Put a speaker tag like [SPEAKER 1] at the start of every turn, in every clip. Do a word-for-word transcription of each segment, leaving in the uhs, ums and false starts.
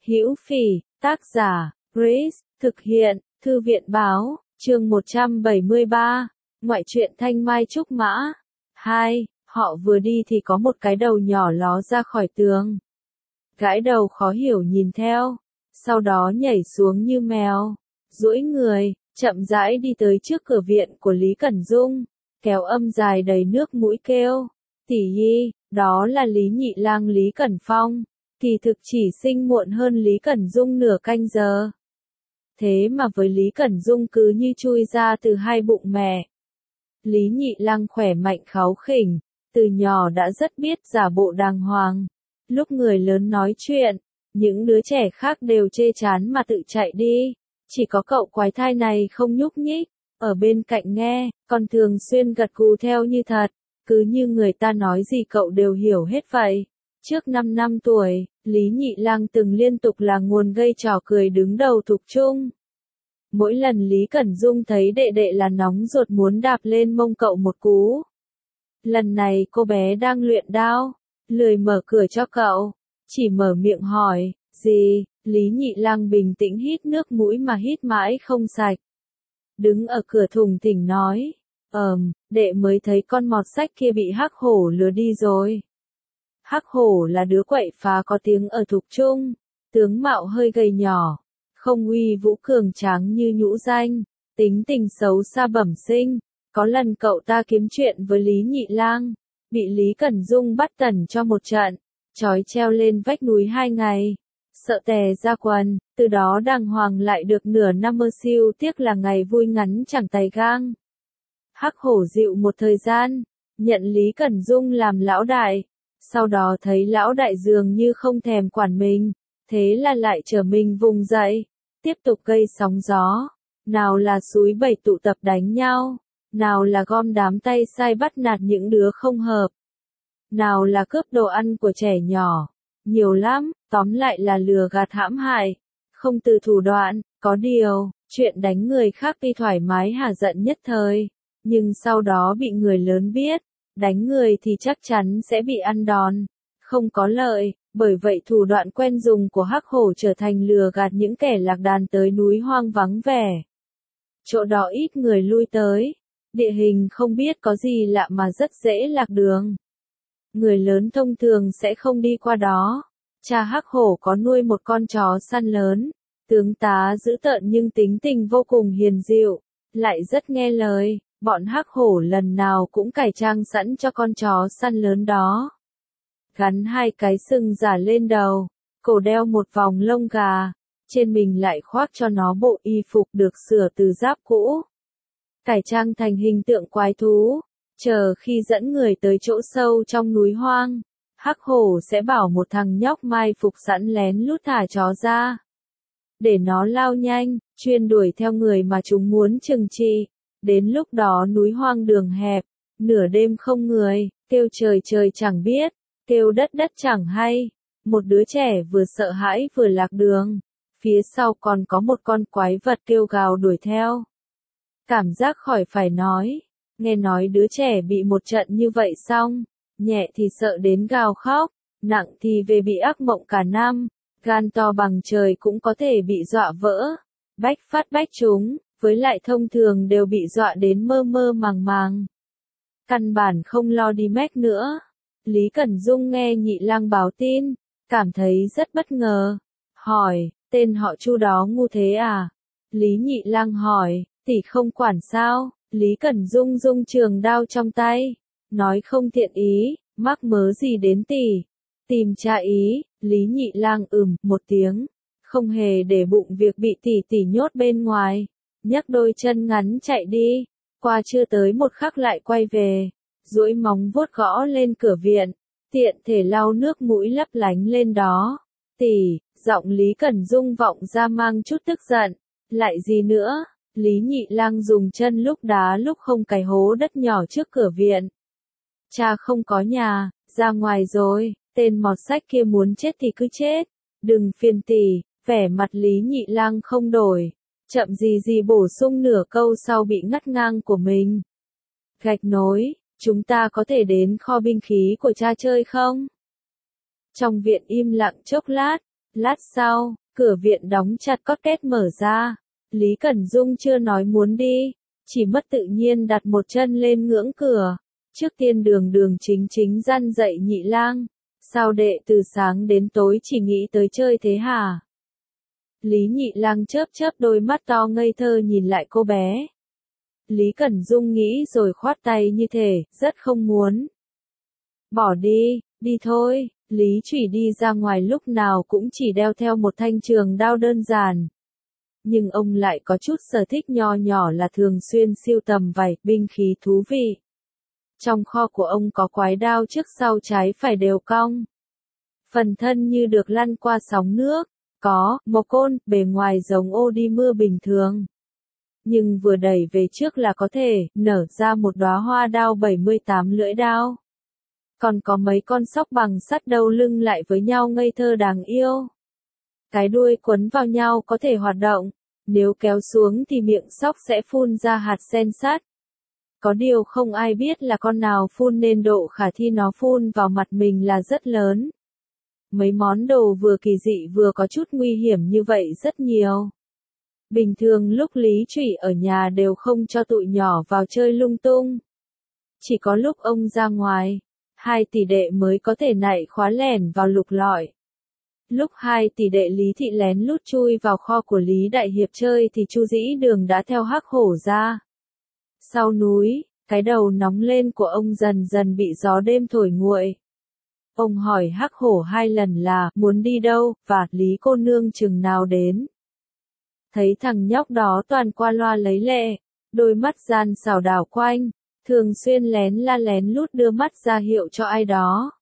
[SPEAKER 1] Hữu Phỉ, tác giả, Grace, thực hiện, Thư viện Báo, chương một trăm bảy mươi ba, ngoại truyện Thanh Mai Trúc Mã. hai. Họ vừa đi thì có một cái đầu nhỏ ló ra khỏi tường. Gãi đầu khó hiểu nhìn theo, sau đó nhảy xuống như mèo, duỗi người, chậm rãi đi tới trước cửa viện của Lý Cẩn Dung, kéo âm dài đầy nước mũi kêu, tỷ nhi, đó là Lý Nhị Lang Lý Cẩn Phong, kỳ thực chỉ sinh muộn hơn Lý Cẩn Dung nửa canh giờ. Thế mà với Lý Cẩn Dung cứ như chui ra từ hai bụng mẹ. Lý Nhị Lang khỏe mạnh kháu khỉnh, từ nhỏ đã rất biết giả bộ đàng hoàng. Lúc người lớn nói chuyện, những đứa trẻ khác đều chê chán mà tự chạy đi. Chỉ có cậu quái thai này không nhúc nhích, ở bên cạnh nghe, còn thường xuyên gật gù theo như thật, cứ như người ta nói gì cậu đều hiểu hết vậy. Trước năm năm tuổi, Lý Nhị Lang từng liên tục là nguồn gây trò cười đứng đầu thục trung. Mỗi lần Lý Cẩn Dung thấy đệ đệ là nóng ruột muốn đạp lên mông cậu một cú. Lần này cô bé đang luyện đao, lười mở cửa cho cậu, chỉ mở miệng hỏi, gì? Lý Nhị Lang bình tĩnh hít nước mũi mà hít mãi không sạch. Đứng ở cửa thùng thỉnh nói, ờm, đệ mới thấy con mọt sách kia bị hắc hổ lừa đi rồi. Hắc hổ là đứa quậy phá có tiếng ở thục trung, tướng mạo hơi gầy nhỏ, không uy vũ cường tráng như nhũ danh, tính tình xấu xa bẩm sinh. Có lần cậu ta kiếm chuyện với Lý Nhị Lang, bị Lý Cẩn Dung bắt tẩn cho một trận, trói treo lên vách núi hai ngày, sợ tè ra quần, từ đó đàng hoàng lại được nửa năm mơ siêu, tiếc là ngày vui ngắn chẳng tay gang. Hắc hổ dịu một thời gian, nhận Lý Cẩn Dung làm lão đại, sau đó thấy lão đại dường như không thèm quản mình, thế là lại trở mình vùng dậy, tiếp tục gây sóng gió, nào là xúi bầy tụ tập đánh nhau, nào là gom đám tay sai bắt nạt những đứa không hợp, nào là cướp đồ ăn của trẻ nhỏ, nhiều lắm, tóm lại là lừa gạt hãm hại, không từ thủ đoạn. Có điều, chuyện đánh người khác tuy thoải mái hả giận nhất thời, nhưng sau đó bị người lớn biết, đánh người thì chắc chắn sẽ bị ăn đòn, không có lợi, bởi vậy thủ đoạn quen dùng của hắc hổ trở thành lừa gạt những kẻ lạc đàn tới núi hoang vắng vẻ. Chỗ đó ít người lui tới, địa hình không biết có gì lạ mà rất dễ lạc đường. Người lớn thông thường sẽ không đi qua đó. Cha hắc hổ có nuôi một con chó săn lớn, tướng tá dữ tợn nhưng tính tình vô cùng hiền dịu, lại rất nghe lời, bọn hắc hổ lần nào cũng cải trang sẵn cho con chó săn lớn đó. Gắn hai cái sừng giả lên đầu, cổ đeo một vòng lông gà, trên mình lại khoác cho nó bộ y phục được sửa từ giáp cũ. Cải trang thành hình tượng quái thú, chờ khi dẫn người tới chỗ sâu trong núi hoang, hắc hổ sẽ bảo một thằng nhóc mai phục sẵn lén lút thả chó ra. Để nó lao nhanh, chuyên đuổi theo người mà chúng muốn trừng trị. Đến lúc đó núi hoang đường hẹp, nửa đêm không người, kêu trời trời chẳng biết, kêu đất đất chẳng hay. Một đứa trẻ vừa sợ hãi vừa lạc đường, phía sau còn có một con quái vật kêu gào đuổi theo. Cảm giác khỏi phải nói, nghe nói đứa trẻ bị một trận như vậy xong, nhẹ thì sợ đến gào khóc, nặng thì về bị ác mộng cả năm, gan to bằng trời cũng có thể bị dọa vỡ, bách phát bách trúng, với lại thông thường đều bị dọa đến mơ mơ màng màng. Căn bản không lo đi mách nữa. Lý Cẩn Dung nghe Nhị Lang báo tin, cảm thấy rất bất ngờ, hỏi, tên họ Chu đó ngu thế à? Lý Nhị Lang hỏi, tỷ không quản sao? Lý Cẩn Dung rung trường đao trong tay, nói không thiện ý, mắc mớ gì đến tỷ? Tìm cha ý. Lý Nhị Lang ừm một tiếng, không hề để bụng việc bị tỷ tỷ nhốt bên ngoài, nhấc đôi chân ngắn chạy đi, qua chưa tới một khắc lại quay về, duỗi móng vuốt gõ lên cửa viện, tiện thể lau nước mũi lấp lánh lên đó. Tỷ, giọng Lý Cẩn Dung vọng ra mang chút tức giận, lại gì nữa? Lý Nhị Lang dùng chân lúc đá lúc không cày hố đất nhỏ trước cửa viện. Cha không có nhà, ra ngoài rồi, tên mọt sách kia muốn chết thì cứ chết, đừng phiền tỷ. Vẻ mặt Lý Nhị Lang không đổi, chậm gì gì bổ sung nửa câu sau bị ngắt ngang của mình. Gạch nối, chúng ta có thể đến kho binh khí của cha chơi không? Trong viện im lặng chốc lát, Lát sau, cửa viện đóng chặt cót két mở ra. Lý Cẩn Dung chưa nói muốn đi, chỉ mất tự nhiên đặt một chân lên ngưỡng cửa. Trước tiên đường đường chính chính răn dậy Nhị Lang. Sao đệ từ sáng đến tối chỉ nghĩ tới chơi thế hả? Lý Nhị Lang chớp chớp đôi mắt to ngây thơ nhìn lại cô bé. Lý Cẩn Dung nghĩ rồi khoát tay như thể, rất không muốn. Bỏ đi, đi thôi. Lý Trụy đi ra ngoài lúc nào cũng chỉ đeo theo một thanh trường đao đơn giản. Nhưng ông lại có chút sở thích nho nhỏ là thường xuyên sưu tầm vài binh khí thú vị. Trong kho của ông có quái đao trước sau trái phải đều cong. Phần thân như được lăn qua sóng nước. Có, một côn, bề ngoài giống ô đi mưa bình thường. Nhưng vừa đẩy về trước là có thể, nở ra một đóa hoa đao bảy mươi tám lưỡi đao. Còn có mấy con sóc bằng sắt đầu lưng lại với nhau ngây thơ đáng yêu. Cái đuôi quấn vào nhau có thể hoạt động, nếu kéo xuống thì miệng sóc sẽ phun ra hạt sen sắt. Có điều không ai biết là con nào phun nên độ khả thi nó phun vào mặt mình là rất lớn. Mấy món đồ vừa kỳ dị vừa có chút nguy hiểm như vậy rất nhiều. Bình thường lúc Lý Trụy ở nhà đều không cho tụi nhỏ vào chơi lung tung. Chỉ có lúc ông ra ngoài, hai tỷ đệ mới có thể nạy khóa lẻn vào lục lọi. Lúc hai tỷ đệ Lý Thị lén lút chui vào kho của Lý Đại Hiệp chơi thì Chu Dĩ Đường đã theo Hắc Hổ ra. Sau núi, cái đầu nóng lên của ông dần dần bị gió đêm thổi nguội. Ông hỏi Hắc Hổ hai lần là muốn đi đâu và Lý cô nương chừng nào đến. Thấy thằng nhóc đó toàn qua loa lấy lệ, đôi mắt gian xảo đảo quanh, thường xuyên lén la lén lút đưa mắt ra hiệu cho ai đó.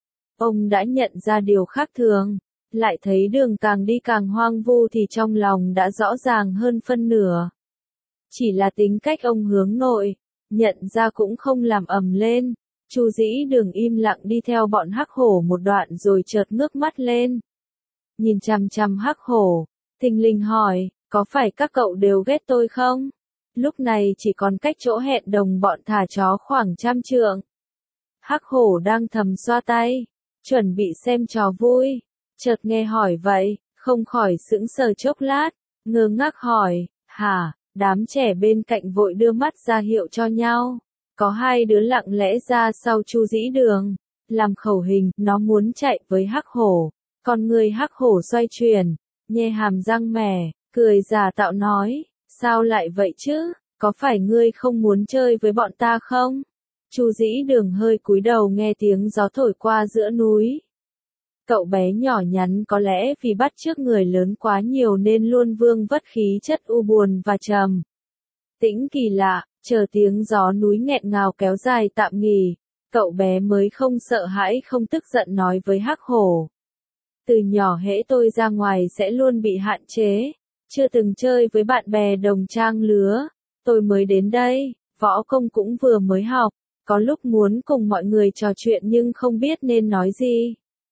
[SPEAKER 1] Ông đã nhận ra điều khác thường, lại thấy đường càng đi càng hoang vu thì trong lòng đã rõ ràng hơn phân nửa. Chỉ là tính cách ông hướng nội, nhận ra cũng không làm ầm lên. Chu Dĩ Đường im lặng đi theo bọn Hắc Hổ một đoạn rồi chợt ngước mắt lên. Nhìn chằm chằm Hắc Hổ, thình lình hỏi, có phải các cậu đều ghét tôi không? Lúc này chỉ còn cách chỗ hẹn đồng bọn thả chó khoảng trăm trượng. Hắc Hổ đang thầm xoa tay, chuẩn bị xem trò vui. Chợt nghe hỏi vậy, không khỏi sững sờ chốc lát, ngơ ngác hỏi, hả? Đám trẻ bên cạnh vội đưa mắt ra hiệu cho nhau. Có hai đứa lặng lẽ ra sau Chu Dĩ Đường, làm khẩu hình, nó muốn chạy với Hắc Hổ. Còn người Hắc Hổ xoay chuyển, nhe hàm răng mẻ, cười giả tạo nói, sao lại vậy chứ, có phải ngươi không muốn chơi với bọn ta không? Chu Dĩ Đường hơi cúi đầu nghe tiếng gió thổi qua giữa núi. Cậu bé nhỏ nhắn có lẽ vì bắt chước người lớn quá nhiều nên luôn vương vất khí chất u buồn và trầm tĩnh kỳ lạ, chờ tiếng gió núi nghẹn ngào kéo dài tạm nghỉ, cậu bé mới không sợ hãi không tức giận nói với Hắc Hổ. Từ nhỏ hễ tôi ra ngoài sẽ luôn bị hạn chế, chưa từng chơi với bạn bè đồng trang lứa, tôi mới đến đây, võ công cũng vừa mới học, có lúc muốn cùng mọi người trò chuyện nhưng không biết nên nói gì.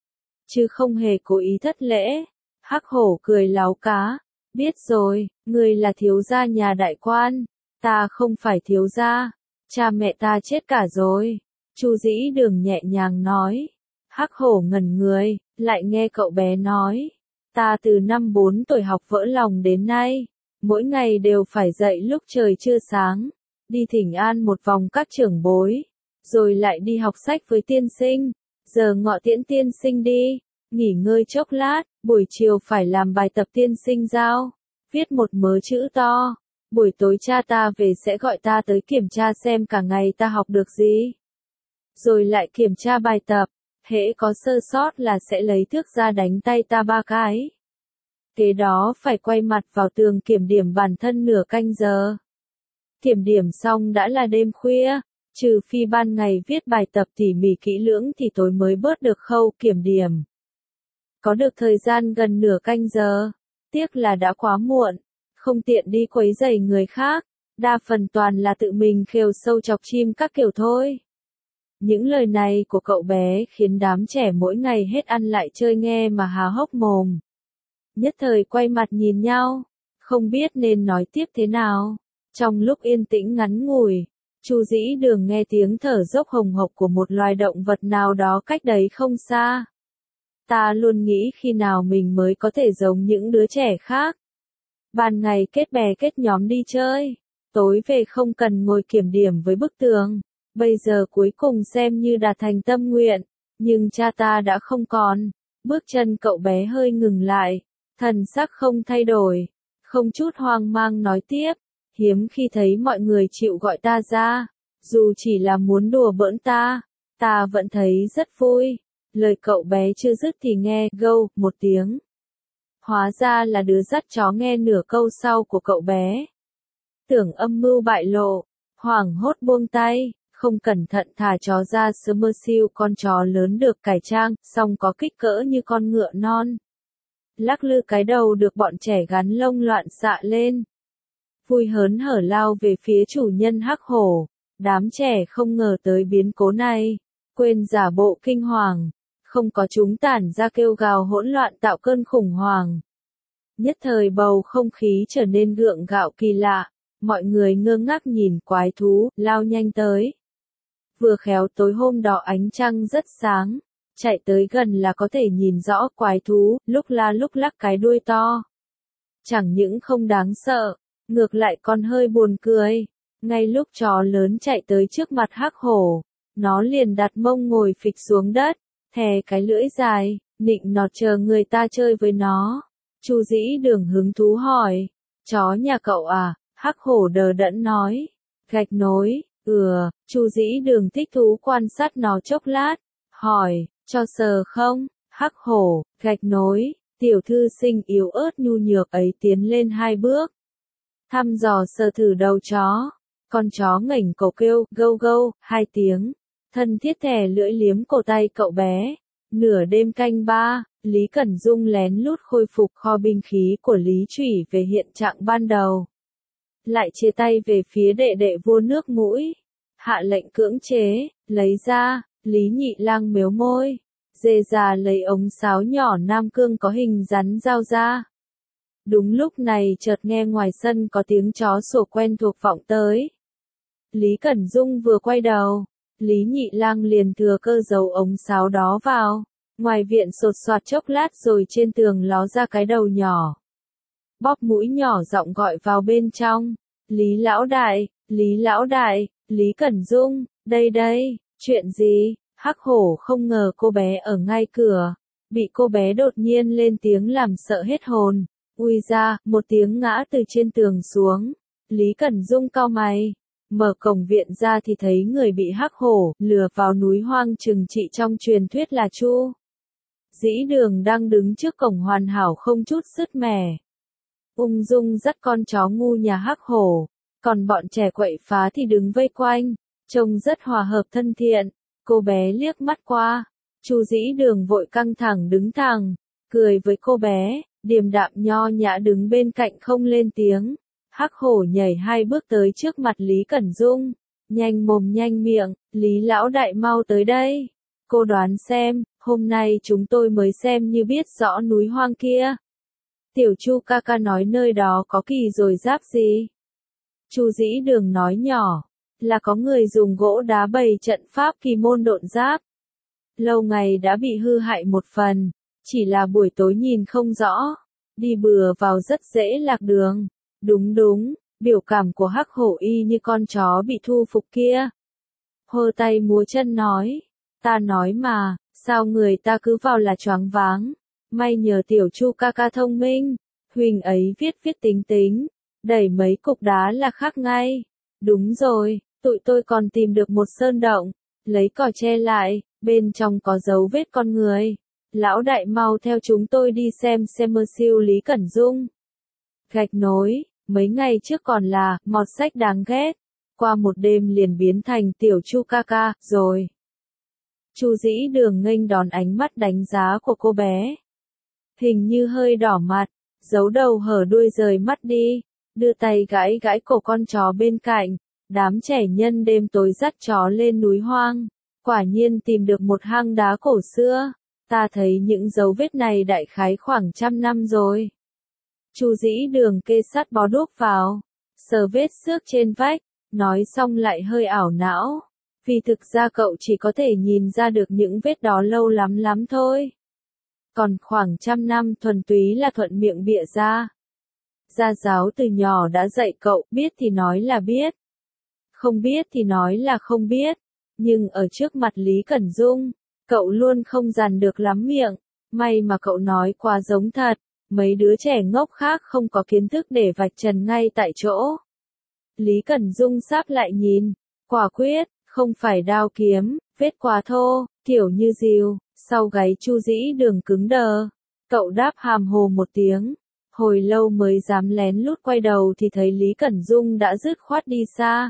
[SPEAKER 1] Chứ không hề cố ý thất lễ. Hắc Hổ cười láo cá, biết rồi, người là thiếu gia nhà đại quan, ta không phải thiếu gia, cha mẹ ta chết cả rồi. Chu Dĩ Đường nhẹ nhàng nói. Hắc Hổ ngẩn người, lại nghe cậu bé nói, ta từ năm bốn tuổi học vỡ lòng đến nay, mỗi ngày đều phải dậy lúc trời chưa sáng, đi thỉnh an một vòng các trưởng bối, rồi lại đi học sách với tiên sinh, giờ ngọ tiễn tiên sinh đi, nghỉ ngơi chốc lát, buổi chiều phải làm bài tập tiên sinh giao, viết một mớ chữ to, buổi tối cha ta về sẽ gọi ta tới kiểm tra xem cả ngày ta học được gì. Rồi lại kiểm tra bài tập, hễ có sơ sót là sẽ lấy thước ra đánh tay ta ba cái. Kế đó phải quay mặt vào tường kiểm điểm bản thân nửa canh giờ. Kiểm điểm xong đã là đêm khuya, trừ phi ban ngày viết bài tập tỉ mỉ kỹ lưỡng thì tối mới bớt được khâu kiểm điểm. Có được thời gian gần nửa canh giờ, tiếc là đã quá muộn, không tiện đi quấy rầy người khác, đa phần toàn là tự mình khều sâu chọc chim các kiểu thôi. Những lời này của cậu bé khiến đám trẻ mỗi ngày hết ăn lại chơi nghe mà há hốc mồm. Nhất thời quay mặt nhìn nhau, không biết nên nói tiếp thế nào. Trong lúc yên tĩnh ngắn ngủi, Chu Dĩ Đường nghe tiếng thở dốc hồng hộc của một loài động vật nào đó cách đấy không xa. Ta luôn nghĩ khi nào mình mới có thể giống những đứa trẻ khác. Ban ngày kết bè kết nhóm đi chơi, tối về không cần ngồi kiểm điểm với bức tường. Bây giờ cuối cùng xem như đạt thành tâm nguyện, nhưng cha ta đã không còn. Bước chân cậu bé hơi ngừng lại, thần sắc không thay đổi, không chút hoang mang nói tiếp, hiếm khi thấy mọi người chịu gọi ta ra, dù chỉ là muốn đùa bỡn ta, ta vẫn thấy rất vui. Lời cậu bé chưa dứt thì nghe gâu một tiếng. Hóa ra là đứa dắt chó nghe nửa câu sau của cậu bé. Tưởng âm mưu bại lộ, hoảng hốt buông tay, không cẩn thận thả chó ra Somerset, con chó lớn được cải trang, song có kích cỡ như con ngựa non. Lắc lư cái đầu được bọn trẻ gắn lông loạn xạ lên. Vui hớn hở lao về phía chủ nhân hắc hổ. Đám trẻ không ngờ tới biến cố này, quên giả bộ kinh hoàng. Không có chúng tản ra kêu gào hỗn loạn tạo cơn khủng hoảng. Nhất thời bầu không khí trở nên gượng gạo kỳ lạ, mọi người ngơ ngác nhìn quái thú, lao nhanh tới. Vừa khéo tối hôm đó ánh trăng rất sáng, chạy tới gần là có thể nhìn rõ quái thú, lúc la lúc lắc cái đuôi to. Chẳng những không đáng sợ, ngược lại còn hơi buồn cười. Ngay lúc chó lớn chạy tới trước mặt hắc hổ, nó liền đặt mông ngồi phịch xuống đất, thè cái lưỡi dài, nịnh nọt chờ người ta chơi với nó. Chu Dĩ Đường hứng thú hỏi, chó nhà cậu à? Hắc hổ đờ đẫn nói, gạch nối. Ừ, Chu Dĩ Đường thích thú quan sát nó chốc lát, hỏi, cho sờ không? Hắc hổ, gạch nối, tiểu thư sinh yếu ớt nhu nhược ấy tiến lên hai bước. Thăm dò sờ thử đầu chó, con chó ngẩng cổ kêu, gâu gâu, hai tiếng, thân thiết thè lưỡi liếm cổ tay cậu bé. Nửa đêm canh ba, Lý Cẩn Dung lén lút khôi phục kho binh khí của Lý Trủy về hiện trạng ban đầu. Lại chia tay về phía đệ đệ vua nước mũi. Hạ lệnh cưỡng chế, lấy ra, Lý Nhị Lang mếu môi. Dê già lấy ống sáo nhỏ nam cương có hình rắn dao ra. Đúng lúc này chợt nghe ngoài sân có tiếng chó sủa quen thuộc vọng tới. Lý Cẩn Dung vừa quay đầu, Lý Nhị Lang liền thừa cơ giấu ống sáo đó vào. Ngoài viện sột soạt chốc lát rồi trên tường ló ra cái đầu nhỏ. Bóp mũi nhỏ giọng gọi vào bên trong. Lý lão đại, Lý lão đại, Lý Cẩn Dung, đây đây, chuyện gì? Hắc hổ không ngờ cô bé ở ngay cửa. Bị cô bé đột nhiên lên tiếng làm sợ hết hồn. Ui ra, một tiếng ngã từ trên tường xuống. Lý Cẩn Dung cau mày. Mở cổng viện ra thì thấy người bị hắc hổ lừa vào núi hoang trừng trị trong truyền thuyết là Chu Dĩ Đường đang đứng trước cổng hoàn hảo không chút sứt mẻ. Ung dung dắt con chó ngu nhà hắc hổ, còn bọn trẻ quậy phá thì đứng vây quanh, trông rất hòa hợp thân thiện. Cô bé liếc mắt qua, Chu Dĩ Đường vội căng thẳng đứng thẳng, cười với cô bé, điềm đạm nho nhã đứng bên cạnh không lên tiếng. Hắc hổ nhảy hai bước tới trước mặt Lý Cẩn Dung, nhanh mồm nhanh miệng, Lý lão đại mau tới đây. Cô đoán xem, hôm nay chúng tôi mới xem như biết rõ núi hoang kia. Tiểu Chu ca ca nói nơi đó có kỳ rồi giáp gì? Chu Dĩ Đường nói nhỏ, là có người dùng gỗ đá bày trận pháp kỳ môn độn giáp. Lâu ngày đã bị hư hại một phần, chỉ là buổi tối nhìn không rõ, đi bừa vào rất dễ lạc đường. Đúng đúng, biểu cảm của hắc hổ y như con chó bị thu phục kia. Hơ tay múa chân nói, ta nói mà, sao người ta cứ vào là choáng váng. May nhờ tiểu Chu ca ca thông minh, huỳnh ấy viết viết tính tính, đẩy mấy cục đá là khác ngay. Đúng rồi, tụi tôi còn tìm được một sơn động, lấy cỏ che lại, bên trong có dấu vết con người. Lão đại mau theo chúng tôi đi xem xem mơ siêu Lý Cẩn Dung. Gạch nối, mấy ngày trước còn là mọt sách đáng ghét, qua một đêm liền biến thành tiểu Chu ca ca rồi. Chu Dĩ Đường nghênh đón ánh mắt đánh giá của cô bé. Hình như hơi đỏ mặt, giấu đầu hở đuôi rời mắt đi, đưa tay gãi gãi cổ con chó bên cạnh. Đám trẻ nhân đêm tối dắt chó lên núi hoang, quả nhiên tìm được một hang đá cổ xưa. Ta thấy những dấu vết này đại khái khoảng trăm năm rồi. Chu Dĩ Đường kê sát bó đuốc vào, sờ vết xước trên vách, nói xong lại hơi ảo não. Vì thực ra cậu chỉ có thể nhìn ra được những vết đó lâu lắm lắm thôi. còn khoảng trăm năm thuần túy là thuận miệng bịa ra. Gia giáo từ nhỏ đã dạy cậu, biết thì nói là biết, không biết thì nói là không biết, nhưng ở trước mặt Lý Cẩn Dung, cậu luôn không dằn được lắm miệng, may mà cậu nói quá giống thật, mấy đứa trẻ ngốc khác không có kiến thức để vạch trần ngay tại chỗ. Lý Cẩn Dung sáp lại nhìn, quả quyết, không phải đao kiếm, vết quá thô, kiểu như rìu, sau gáy Chu Dĩ Đường cứng đờ. Cậu đáp hàm hồ một tiếng, hồi lâu mới dám lén lút quay đầu thì thấy Lý Cẩn Dung đã dứt khoát đi xa.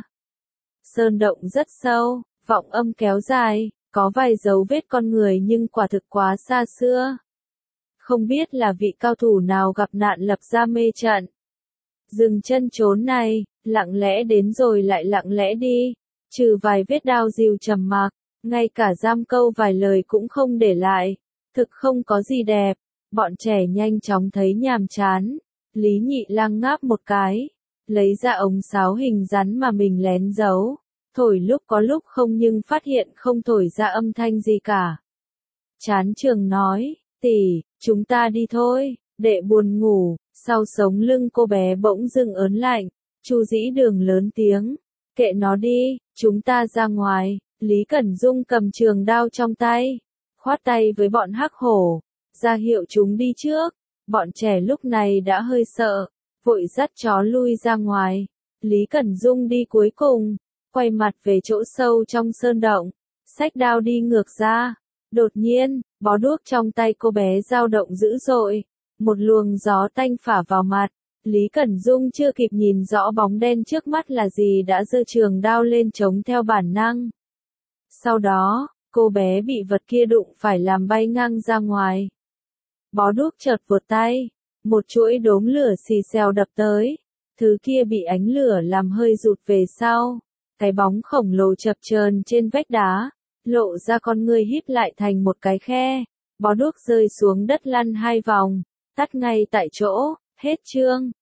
[SPEAKER 1] Sơn động rất sâu, vọng âm kéo dài, có vài dấu vết con người nhưng quả thực quá xa xưa. Không biết là vị cao thủ nào gặp nạn lập ra mê trận. Dừng chân trốn này, lặng lẽ đến rồi lại lặng lẽ đi, trừ vài vết đao dìu trầm mặc, ngay cả giam câu vài lời cũng không để lại, thực không có gì đẹp. Bọn trẻ nhanh chóng thấy nhàm chán, Lý Nhị Lang ngáp một cái, lấy ra ống sáo hình rắn mà mình lén giấu, thổi lúc có lúc không nhưng phát hiện không thổi ra âm thanh gì cả. Chán trường nói, tỷ, chúng ta đi thôi, đệ buồn ngủ. Sau sống lưng cô bé bỗng dưng ớn lạnh, Chu Dĩ Đường lớn tiếng, kệ nó đi, chúng ta ra ngoài. Lý Cẩn Dung cầm trường đao trong tay, khoát tay với bọn hắc hổ, ra hiệu chúng đi trước. Bọn trẻ lúc này đã hơi sợ, vội dắt chó lui ra ngoài. Lý Cẩn Dung đi cuối cùng, quay mặt về chỗ sâu trong sơn động, xách đao đi ngược ra. Đột nhiên, bó đuốc trong tay cô bé dao động dữ dội, một luồng gió tanh phả vào mặt. Lý Cẩn Dung chưa kịp nhìn rõ bóng đen trước mắt là gì đã giơ trường đao lên chống theo bản năng. Sau đó, cô bé bị vật kia đụng phải làm bay ngang ra ngoài. Bó đuốc chợt vụt tay, một chuỗi đốm lửa xì xèo đập tới, thứ kia bị ánh lửa làm hơi rụt về sau. Cái bóng khổng lồ chập chờn trên vách đá, lộ ra con người híp lại thành một cái khe. Bó đuốc rơi xuống đất lăn hai vòng, tắt ngay tại chỗ. Hết chương.